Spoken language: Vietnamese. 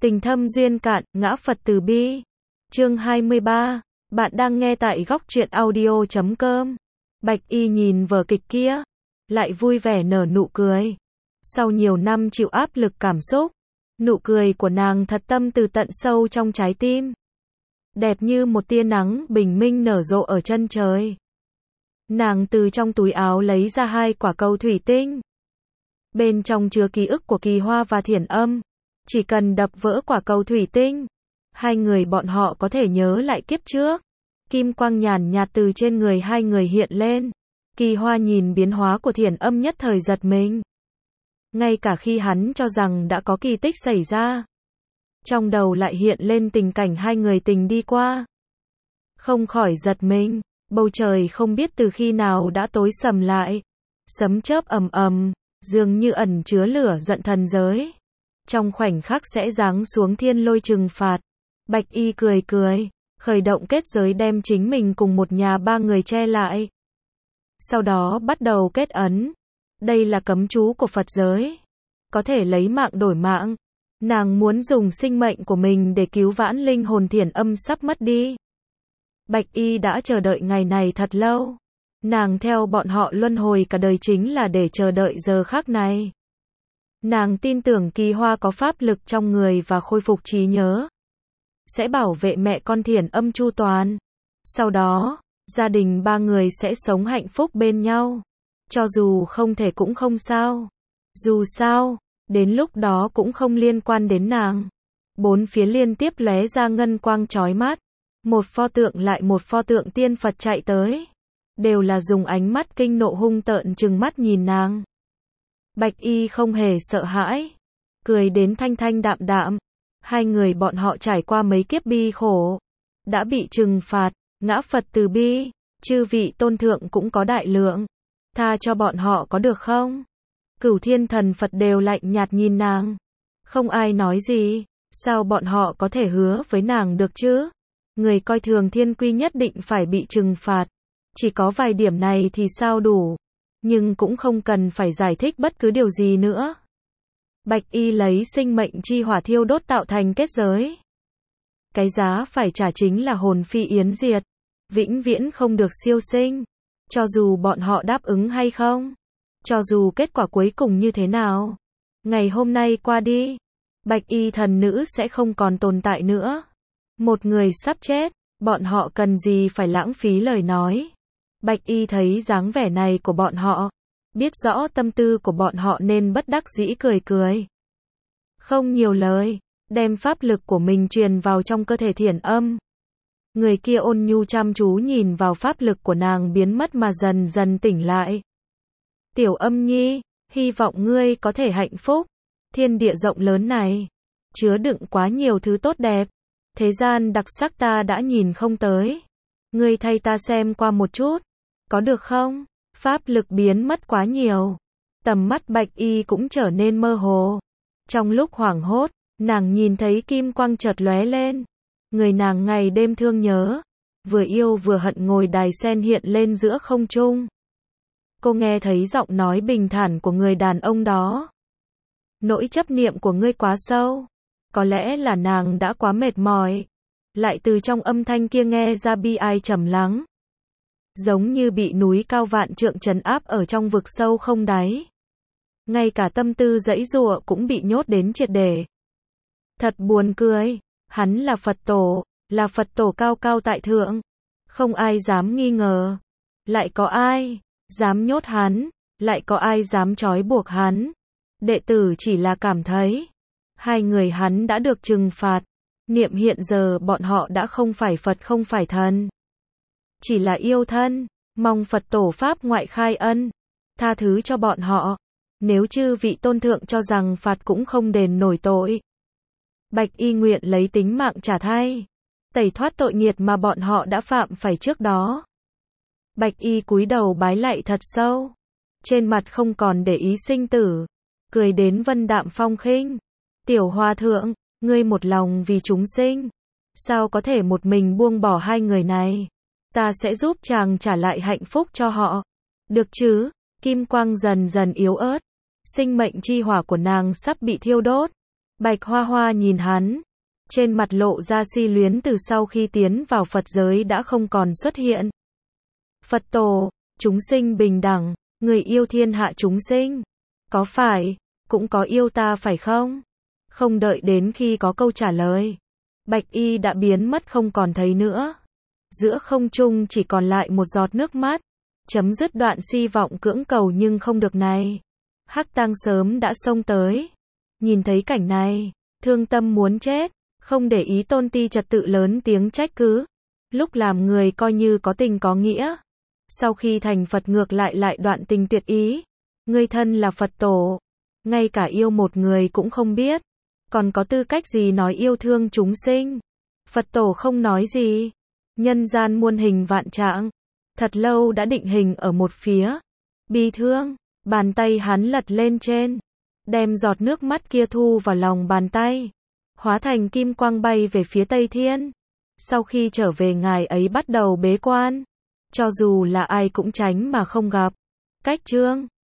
Tình thâm duyên cạn, ngã Phật từ bi. Chương 23. Bạn đang nghe tại góc truyện audio.com. Bạch Y nhìn vở kịch kia, lại vui vẻ nở nụ cười. Sau nhiều năm chịu áp lực cảm xúc, nụ cười của nàng thật tâm từ tận sâu trong trái tim. Đẹp như một tia nắng bình minh nở rộ ở chân trời. Nàng từ trong túi áo lấy ra 2 quả cầu thủy tinh. Bên trong chứa ký ức của Kỳ Hoa và Thiển Âm. Chỉ cần đập vỡ quả cầu thủy tinh, 2 người bọn họ có thể nhớ lại kiếp trước. Kim quang nhàn nhạt từ trên người 2 người hiện lên. Kỳ Hoa nhìn biến hóa của Thiển Âm nhất thời giật mình. Ngay cả khi hắn cho rằng đã có kỳ tích xảy ra, trong đầu lại hiện lên tình cảnh 2 người tình đi qua. Không khỏi giật mình, bầu trời không biết từ khi nào đã tối sầm lại. Sấm chớp ầm ầm, dường như ẩn chứa lửa giận thần giới. Trong khoảnh khắc sẽ giáng xuống thiên lôi trừng phạt. Bạch Y cười cười, khởi động kết giới đem chính mình cùng một nhà 3 người che lại. Sau đó bắt đầu kết ấn. Đây là cấm chú của Phật giới. Có thể lấy mạng đổi mạng. Nàng muốn dùng sinh mệnh của mình để cứu vãn linh hồn Thiển Âm sắp mất đi. Bạch Y đã chờ đợi ngày này thật lâu. Nàng theo bọn họ luân hồi cả đời chính là để chờ đợi giờ khắc này. Nàng tin tưởng Kỳ Hoa có pháp lực trong người và khôi phục trí nhớ, sẽ bảo vệ mẹ con Thiển Âm chu toàn. Sau đó, gia đình 3 người sẽ sống hạnh phúc bên nhau. Cho dù không thể cũng không sao. Dù sao, đến lúc đó cũng không liên quan đến nàng. 4 phía liên tiếp lóe ra ngân quang chói mắt. Một pho tượng lại một pho tượng tiên Phật chạy tới. Đều là dùng ánh mắt kinh nộ hung tợn trừng mắt nhìn nàng. Bạch Y không hề sợ hãi, cười đến thanh thanh đạm đạm. 2 người bọn họ trải qua mấy kiếp bi khổ, đã bị trừng phạt, ngã Phật từ bi, chư vị tôn thượng cũng có đại lượng, tha cho bọn họ có được không? Cửu Thiên Thần Phật đều lạnh nhạt nhìn nàng, không ai nói gì. Sao bọn họ có thể hứa với nàng được chứ? Người coi thường thiên quy nhất định phải bị trừng phạt. Chỉ có vài điểm này thì sao đủ? Nhưng cũng không cần phải giải thích bất cứ điều gì nữa. Bạch Y lấy sinh mệnh chi hỏa thiêu đốt tạo thành kết giới. Cái giá phải trả chính là hồn phi yến diệt, vĩnh viễn không được siêu sinh. Cho dù bọn họ đáp ứng hay không, cho dù kết quả cuối cùng như thế nào, ngày hôm nay qua đi, Bạch Y thần nữ sẽ không còn tồn tại nữa. Một người sắp chết, bọn họ cần gì phải lãng phí lời nói. Bạch Y thấy dáng vẻ này của bọn họ, biết rõ tâm tư của bọn họ nên bất đắc dĩ cười cười. Không nhiều lời, đem pháp lực của mình truyền vào trong cơ thể Thiển Âm. Người kia ôn nhu chăm chú nhìn vào pháp lực của nàng biến mất mà dần dần tỉnh lại. Tiểu Âm nhi, hy vọng ngươi có thể hạnh phúc. Thiên địa rộng lớn này, chứa đựng quá nhiều thứ tốt đẹp. Thế gian đặc sắc ta đã nhìn không tới. Ngươi thay ta xem qua một chút, có được không? Pháp lực biến mất quá nhiều. Tầm mắt Bạch Y cũng trở nên mơ hồ. Trong lúc hoảng hốt, nàng nhìn thấy kim quang chợt lóe lên. Người nàng ngày đêm thương nhớ, vừa yêu vừa hận ngồi đài sen hiện lên giữa không trung. Cô nghe thấy giọng nói bình thản của người đàn ông đó. Nỗi chấp niệm của ngươi quá sâu. Có lẽ là nàng đã quá mệt mỏi. Lại từ trong âm thanh kia nghe ra bi ai trầm lắng. Giống như bị núi cao vạn trượng trấn áp ở trong vực sâu không đáy. Ngay cả tâm tư giãy giụa cũng bị nhốt đến triệt để. Thật buồn cười, hắn là Phật tổ cao cao tại thượng. Không ai dám nghi ngờ. Lại có ai dám nhốt hắn, lại có ai dám trói buộc hắn. Đệ tử chỉ là cảm thấy 2 người hắn đã được trừng phạt. Niệm hiện giờ bọn họ đã không phải Phật không phải thần, chỉ là yêu thân, mong Phật tổ Pháp ngoại khai ân, tha thứ cho bọn họ. Nếu chư vị tôn thượng cho rằng phạt cũng không đền nổi tội, Bạch Y nguyện lấy tính mạng trả thay, tẩy thoát tội nghiệt mà bọn họ đã phạm phải trước đó. Bạch Y cúi đầu bái lạy thật sâu, trên mặt không còn để ý sinh tử, cười đến vân đạm phong khinh. Tiểu Hòa thượng, ngươi một lòng vì chúng sinh, sao có thể một mình buông bỏ 2 người này? Ta sẽ giúp chàng trả lại hạnh phúc cho họ. Được chứ? Kim quang dần dần yếu ớt. Sinh mệnh chi hỏa của nàng sắp bị thiêu đốt. Bạch Hoa Hoa nhìn hắn, trên mặt lộ ra si luyến từ sau khi tiến vào Phật giới đã không còn xuất hiện. Phật tổ, chúng sinh bình đẳng, người yêu thiên hạ chúng sinh. Có phải, cũng có yêu ta phải không? Không đợi đến khi có câu trả lời, Bạch Y đã biến mất không còn thấy nữa. Giữa không trung chỉ còn lại một giọt nước mắt, chấm dứt đoạn si vọng cưỡng cầu nhưng không được này. Hắc Tang sớm đã xông tới, nhìn thấy cảnh này, thương tâm muốn chết, không để ý Tôn Ti trật tự lớn tiếng trách cứ. Lúc làm người coi như có tình có nghĩa, sau khi thành Phật ngược lại đoạn tình tuyệt ý. Ngươi thân là Phật tổ, ngay cả yêu một người cũng không biết, còn có tư cách gì nói yêu thương chúng sinh? Phật tổ không nói gì. Nhân gian muôn hình vạn trạng, thật lâu đã định hình ở một phía. Bi thương, bàn tay hắn lật lên trên, đem giọt nước mắt kia thu vào lòng bàn tay, hóa thành kim quang bay về phía Tây Thiên. Sau khi trở về ngài ấy bắt đầu bế quan, cho dù là ai cũng tránh mà không gặp. Cách chương